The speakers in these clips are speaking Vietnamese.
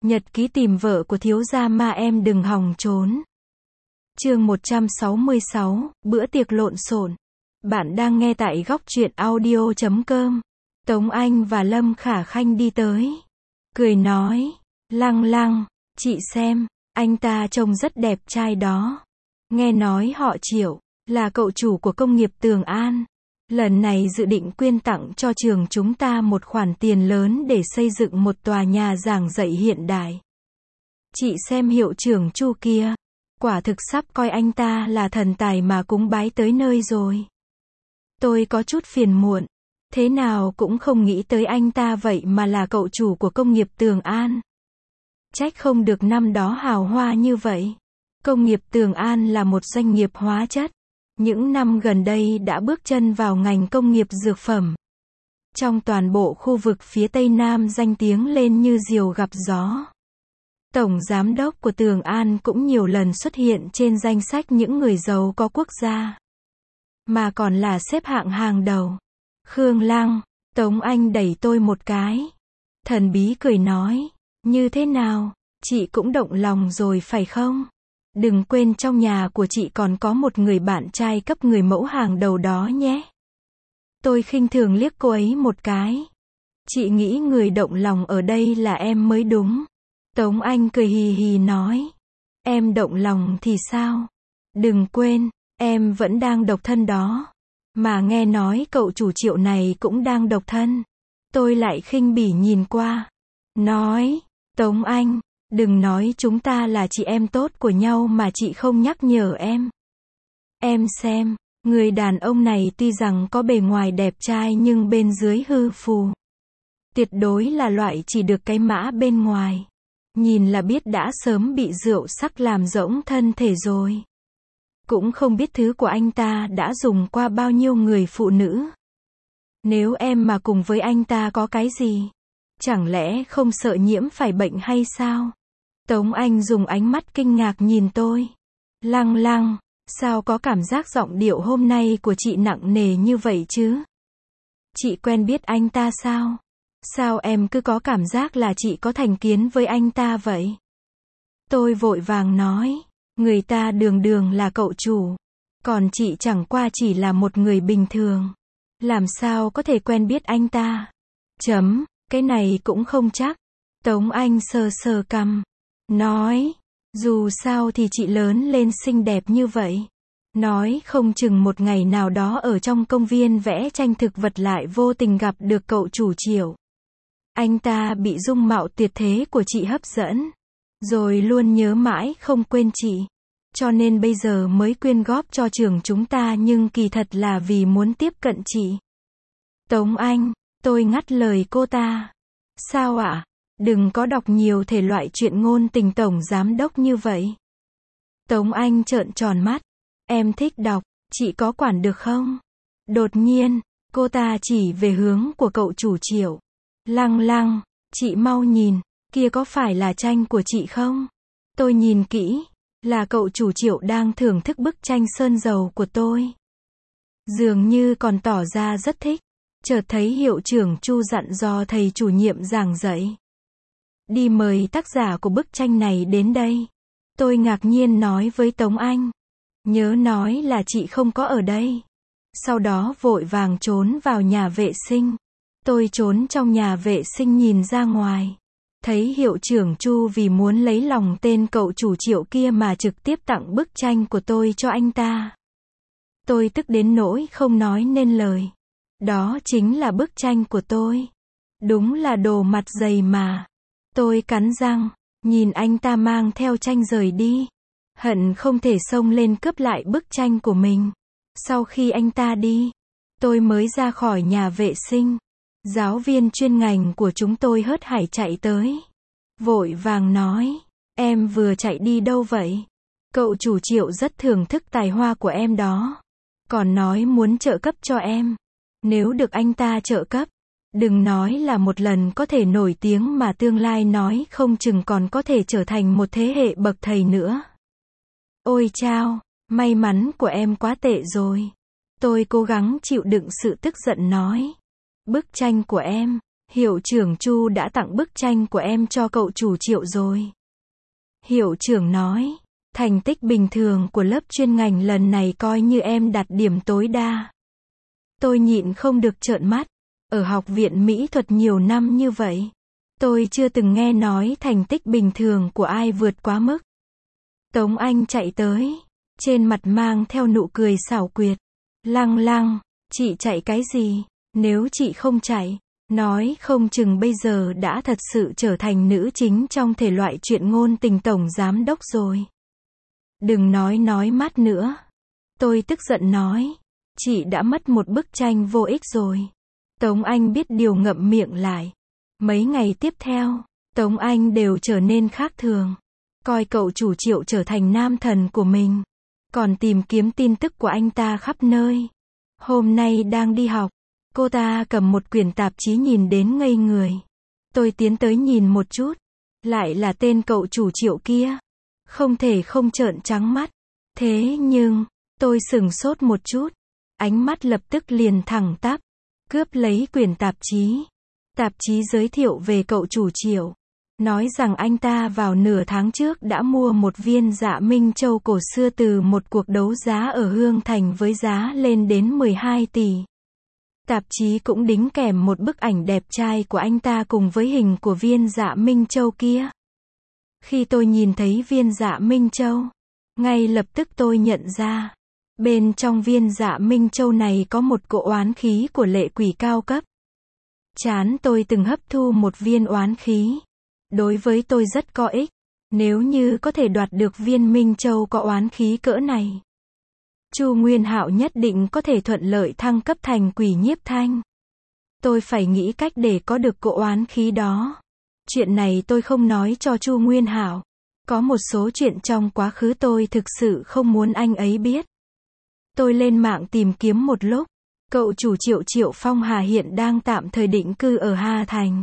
Nhật ký tìm vợ của thiếu gia ma em đừng hòng trốn. Chương 166, bữa tiệc lộn xộn. Bạn đang nghe tại góc truyện audio.com. Tống Anh và Lâm Khả Khanh đi tới. Cười nói, Lăng Lăng, chị xem, anh ta trông rất đẹp trai đó. Nghe nói họ Triệu, là cậu chủ của công nghiệp Tường An. Lần này dự định quyên tặng cho trường chúng ta một khoản tiền lớn để xây dựng một tòa nhà giảng dạy hiện đại. Chị xem hiệu trưởng Chu kia, quả thực sắp coi anh ta là thần tài mà cúng bái tới nơi rồi. Tôi có chút phiền muộn, thế nào cũng không nghĩ tới anh ta vậy mà là cậu chủ của công nghiệp Tường An. Trách không được năm đó hào hoa như vậy. Công nghiệp Tường An là một doanh nghiệp hóa chất. Những năm gần đây đã bước chân vào ngành công nghiệp dược phẩm. Trong toàn bộ khu vực phía Tây Nam danh tiếng lên như diều gặp gió. Tổng giám đốc của Tường An cũng nhiều lần xuất hiện trên danh sách những người giàu có quốc gia. Mà còn là xếp hạng hàng đầu. Khương Lăng, Tống Anh đẩy tôi một cái. Thần bí cười nói, như thế nào, chị cũng động lòng rồi phải không? Đừng quên trong nhà của chị còn có một người bạn trai cấp người mẫu hàng đầu đó nhé. Tôi khinh thường liếc cô ấy một cái. Chị nghĩ người động lòng ở đây là em mới đúng. Tống Anh cười hì hì nói. Em động lòng thì sao? Đừng quên, em vẫn đang độc thân đó. Mà nghe nói cậu chủ Triệu này cũng đang độc thân. Tôi lại khinh bỉ nhìn qua. Nói, Tống Anh, đừng nói chúng ta là chị em tốt của nhau mà chị không nhắc nhở em. Em xem, người đàn ông này tuy rằng có bề ngoài đẹp trai nhưng bên dưới hư phù. Tuyệt đối là loại chỉ được cái mã bên ngoài. Nhìn là biết đã sớm bị rượu sắc làm rỗng thân thể rồi. Cũng không biết thứ của anh ta đã dùng qua bao nhiêu người phụ nữ. Nếu em mà cùng với anh ta có cái gì? Chẳng lẽ không sợ nhiễm phải bệnh hay sao? Tống Anh dùng ánh mắt kinh ngạc nhìn tôi. Lăng Lăng, sao có cảm giác giọng điệu hôm nay của chị nặng nề như vậy chứ? Chị quen biết anh ta sao? Sao em cứ có cảm giác là chị có thành kiến với anh ta vậy? Tôi vội vàng nói, người ta đường đường là cậu chủ. Còn chị chẳng qua chỉ là một người bình thường. Làm sao có thể quen biết anh ta? Cái này cũng không chắc. Tống Anh sờ sờ cằm. Nói, dù sao thì chị lớn lên xinh đẹp như vậy. Nói không chừng một ngày nào đó ở trong công viên vẽ tranh thực vật lại vô tình gặp được cậu chủ Triệu. Anh ta bị dung mạo tuyệt thế của chị hấp dẫn. Rồi luôn nhớ mãi không quên chị. Cho nên bây giờ mới quyên góp cho trường chúng ta nhưng kỳ thật là vì muốn tiếp cận chị. Tống Anh, tôi ngắt lời cô ta. Sao ạ? Đừng có đọc nhiều thể loại truyện ngôn tình tổng giám đốc như vậy. Tống Anh trợn tròn mắt. Em thích đọc, chị có quản được không? Đột nhiên, cô ta chỉ về hướng của cậu chủ Triệu. Lăng Lăng, chị mau nhìn, kia có phải là tranh của chị không? Tôi nhìn kỹ, là cậu chủ Triệu đang thưởng thức bức tranh sơn dầu của tôi. Dường như còn tỏ ra rất thích. Chợt thấy hiệu trưởng Chu dặn dò thầy chủ nhiệm giảng dạy. Đi mời tác giả của bức tranh này đến đây. Tôi ngạc nhiên nói với Tống Anh. Nhớ nói là chị không có ở đây. Sau đó vội vàng trốn vào nhà vệ sinh. Tôi trốn trong nhà vệ sinh nhìn ra ngoài. Thấy hiệu trưởng Chu vì muốn lấy lòng tên cậu chủ Triệu kia mà trực tiếp tặng bức tranh của tôi cho anh ta. Tôi tức đến nỗi không nói nên lời. Đó chính là bức tranh của tôi. Đúng là đồ mặt dày mà. Tôi cắn răng, nhìn anh ta mang theo tranh rời đi. Hận không thể xông lên cướp lại bức tranh của mình. Sau khi anh ta đi, tôi mới ra khỏi nhà vệ sinh. Giáo viên chuyên ngành của chúng tôi hớt hải chạy tới. Vội vàng nói, em vừa chạy đi đâu vậy? Cậu chủ Triệu rất thưởng thức tài hoa của em đó. Còn nói muốn trợ cấp cho em. Nếu được anh ta trợ cấp, đừng nói là một lần có thể nổi tiếng mà tương lai nói không chừng còn có thể trở thành một thế hệ bậc thầy nữa. Ôi chao, may mắn của em quá tệ rồi. Tôi cố gắng chịu đựng sự tức giận nói. Bức tranh của em, Hiệu trưởng Chu đã tặng bức tranh của em cho cậu chủ Triệu rồi. Hiệu trưởng nói, thành tích bình thường của lớp chuyên ngành lần này coi như em đạt điểm tối đa. Tôi nhịn không được trợn mắt. Ở học viện mỹ thuật nhiều năm như vậy, tôi chưa từng nghe nói thành tích bình thường của ai vượt quá mức. Tống Anh chạy tới, trên mặt mang theo nụ cười xảo quyệt. Lăng Lăng, chị chạy cái gì? Nếu chị không chạy, nói không chừng bây giờ đã thật sự trở thành nữ chính trong thể loại truyện ngôn tình tổng giám đốc rồi. Đừng nói mát nữa. Tôi tức giận nói, chị đã mất một bức tranh vô ích rồi. Tống Anh biết điều ngậm miệng lại. Mấy ngày tiếp theo, Tống Anh đều trở nên khác thường. Coi cậu chủ Triệu trở thành nam thần của mình. Còn tìm kiếm tin tức của anh ta khắp nơi. Hôm nay đang đi học, cô ta cầm một quyển tạp chí nhìn đến ngây người. Tôi tiến tới nhìn một chút. Lại là tên cậu chủ Triệu kia. Không thể không trợn trắng mắt. Thế nhưng, tôi sửng sốt một chút. Ánh mắt lập tức liền thẳng tắp. Cướp lấy quyển tạp chí. Tạp chí giới thiệu về cậu chủ Triệu. Nói rằng anh ta vào nửa tháng trước đã mua một viên Dạ Minh Châu cổ xưa từ một cuộc đấu giá ở Hương Thành với giá lên đến 12 tỷ. Tạp chí cũng đính kèm một bức ảnh đẹp trai của anh ta cùng với hình của viên Dạ Minh Châu kia. Khi tôi nhìn thấy viên Dạ Minh Châu, ngay lập tức tôi nhận ra, bên trong viên Dạ Minh Châu này có một cỗ oán khí của lệ quỷ cao cấp. Chán tôi từng hấp thu một viên oán khí. Đối với tôi rất có ích. Nếu như có thể đoạt được viên Minh Châu có oán khí cỡ này, Chu Nguyên Hạo nhất định có thể thuận lợi thăng cấp thành quỷ nhiếp thanh. Tôi phải nghĩ cách để có được cỗ oán khí đó. Chuyện này tôi không nói cho Chu Nguyên Hạo. Có một số chuyện trong quá khứ tôi thực sự không muốn anh ấy biết. Tôi lên mạng tìm kiếm một lúc. Cậu chủ Triệu Triệu Phong Hà hiện đang tạm thời định cư ở Hà Thành.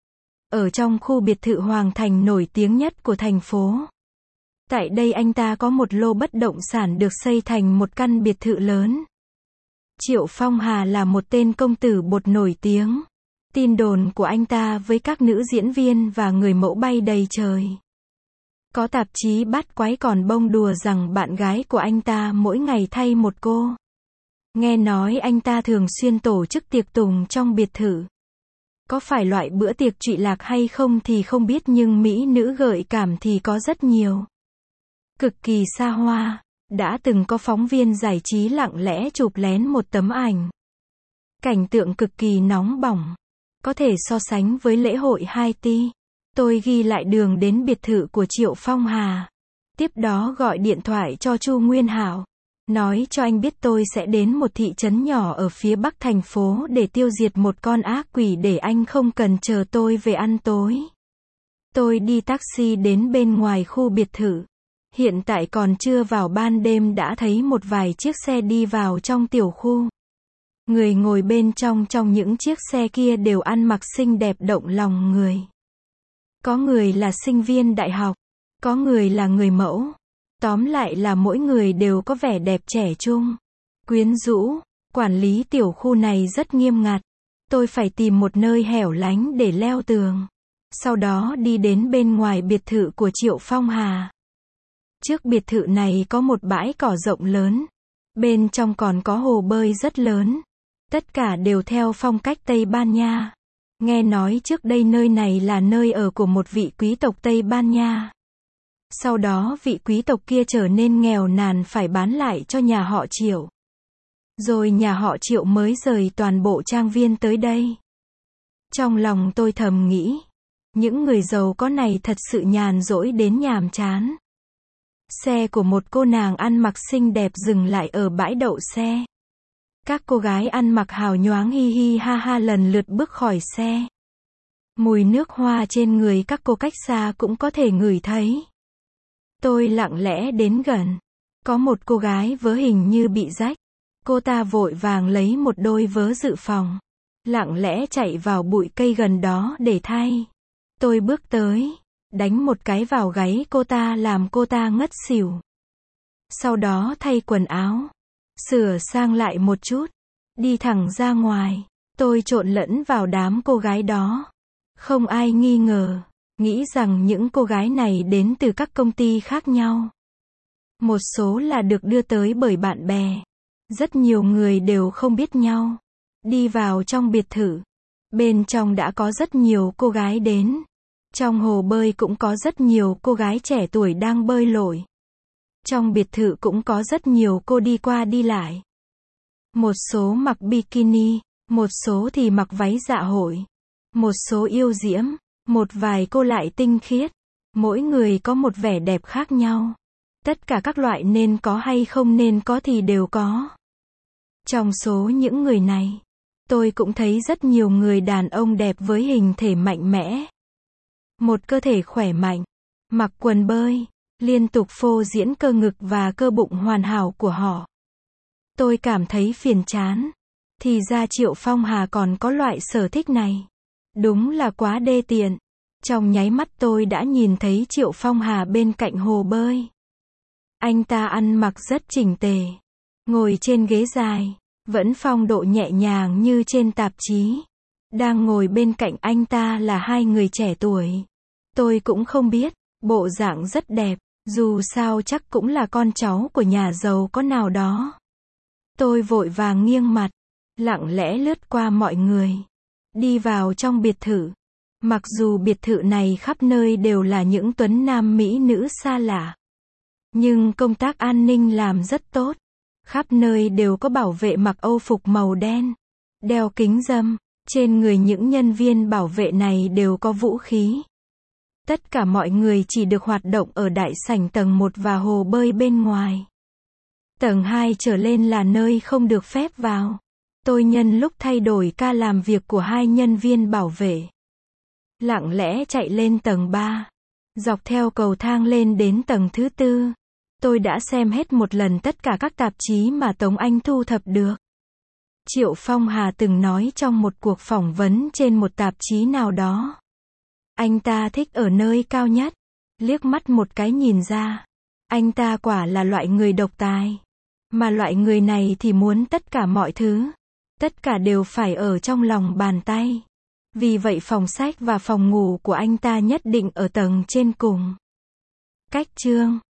Ở trong khu biệt thự Hoàng Thành nổi tiếng nhất của thành phố. Tại đây anh ta có một lô bất động sản được xây thành một căn biệt thự lớn. Triệu Phong Hà là một tên công tử bột nổi tiếng. Tin đồn của anh ta với các nữ diễn viên và người mẫu bay đầy trời. Có tạp chí bắt quái còn bông đùa rằng bạn gái của anh ta mỗi ngày thay một cô. Nghe nói anh ta thường xuyên tổ chức tiệc tùng trong biệt thự. Có phải loại bữa tiệc trụy lạc hay không thì không biết nhưng mỹ nữ gợi cảm thì có rất nhiều. Cực kỳ xa hoa. Đã từng có phóng viên giải trí lặng lẽ chụp lén một tấm ảnh. Cảnh tượng cực kỳ nóng bỏng. Có thể so sánh với lễ hội Haiti. Tôi ghi lại đường đến biệt thự của Triệu Phong Hà. Tiếp đó gọi điện thoại cho Chu Nguyên Hạo. Nói cho anh biết tôi sẽ đến một thị trấn nhỏ ở phía bắc thành phố để tiêu diệt một con ác quỷ để anh không cần chờ tôi về ăn tối. Tôi đi taxi đến bên ngoài khu biệt thự. Hiện tại còn chưa vào ban đêm đã thấy một vài chiếc xe đi vào trong tiểu khu. Người ngồi bên trong những chiếc xe kia đều ăn mặc xinh đẹp động lòng người. Có người là sinh viên đại học, có người là người mẫu. Tóm lại là mỗi người đều có vẻ đẹp trẻ trung, quyến rũ. Quản lý tiểu khu này rất nghiêm ngặt. Tôi phải tìm một nơi hẻo lánh để leo tường. Sau đó đi đến bên ngoài biệt thự của Triệu Phong Hà. Trước biệt thự này có một bãi cỏ rộng lớn. Bên trong còn có hồ bơi rất lớn. Tất cả đều theo phong cách Tây Ban Nha. Nghe nói trước đây nơi này là nơi ở của một vị quý tộc Tây Ban Nha. Sau đó vị quý tộc kia trở nên nghèo nàn phải bán lại cho nhà họ Triệu. Rồi nhà họ Triệu mới rời toàn bộ trang viên tới đây. Trong lòng tôi thầm nghĩ, những người giàu có này thật sự nhàn rỗi đến nhàm chán. Xe của một cô nàng ăn mặc xinh đẹp dừng lại ở bãi đậu xe. Các cô gái ăn mặc hào nhoáng hi hi ha ha lần lượt bước khỏi xe. Mùi nước hoa trên người các cô cách xa cũng có thể ngửi thấy. Tôi lặng lẽ đến gần. Có một cô gái vớ hình như bị rách. Cô ta vội vàng lấy một đôi vớ dự phòng. Lặng lẽ chạy vào bụi cây gần đó để thay. Tôi bước tới, đánh một cái vào gáy cô ta làm cô ta ngất xỉu. Sau đó thay quần áo, sửa sang lại một chút, đi thẳng ra ngoài. Tôi trộn lẫn vào đám cô gái đó. Không ai nghi ngờ, nghĩ rằng những cô gái này đến từ các công ty khác nhau. Một số là được đưa tới bởi bạn bè. Rất nhiều người đều không biết nhau. Đi vào trong biệt thự. Bên trong đã có rất nhiều cô gái đến. Trong hồ bơi cũng có rất nhiều cô gái trẻ tuổi đang bơi lội. Trong biệt thự cũng có rất nhiều cô đi qua đi lại. Một số mặc bikini, một số thì mặc váy dạ hội. Một số yêu diễm, một vài cô lại tinh khiết. Mỗi người có một vẻ đẹp khác nhau. Tất cả các loại nên có hay không nên có thì đều có. Trong số những người này, tôi cũng thấy rất nhiều người đàn ông đẹp với hình thể mạnh mẽ. Một cơ thể khỏe mạnh, mặc quần bơi, liên tục phô diễn cơ ngực và cơ bụng hoàn hảo của họ. Tôi cảm thấy phiền chán. Thì ra Triệu Phong Hà còn có loại sở thích này. Đúng là quá đê tiện. Trong nháy mắt tôi đã nhìn thấy Triệu Phong Hà bên cạnh hồ bơi. Anh ta ăn mặc rất chỉnh tề. Ngồi trên ghế dài, vẫn phong độ nhẹ nhàng như trên tạp chí. Đang ngồi bên cạnh anh ta là hai người trẻ tuổi. Tôi cũng không biết, bộ dạng rất đẹp, dù sao chắc cũng là con cháu của nhà giàu có nào đó. Tôi vội vàng nghiêng mặt, lặng lẽ lướt qua mọi người, đi vào trong biệt thự. Mặc dù biệt thự này khắp nơi đều là những tuấn nam mỹ nữ xa lạ, nhưng công tác an ninh làm rất tốt. Khắp nơi đều có bảo vệ mặc âu phục màu đen, đeo kính râm. Trên người những nhân viên bảo vệ này đều có vũ khí. Tất cả mọi người chỉ được hoạt động ở đại sảnh tầng 1 và hồ bơi bên ngoài. Tầng 2 trở lên là nơi không được phép vào. Tôi nhân lúc thay đổi ca làm việc của hai nhân viên bảo vệ, lặng lẽ chạy lên tầng 3. Dọc theo cầu thang lên đến tầng thứ 4. Tôi đã xem hết một lần tất cả các tạp chí mà Tống Anh thu thập được. Triệu Phong Hà từng nói trong một cuộc phỏng vấn trên một tạp chí nào đó. Anh ta thích ở nơi cao nhất. Liếc mắt một cái nhìn ra. Anh ta quả là loại người độc tài. Mà loại người này thì muốn tất cả mọi thứ. Tất cả đều phải ở trong lòng bàn tay. Vì vậy phòng sách và phòng ngủ của anh ta nhất định ở tầng trên cùng. Cách chương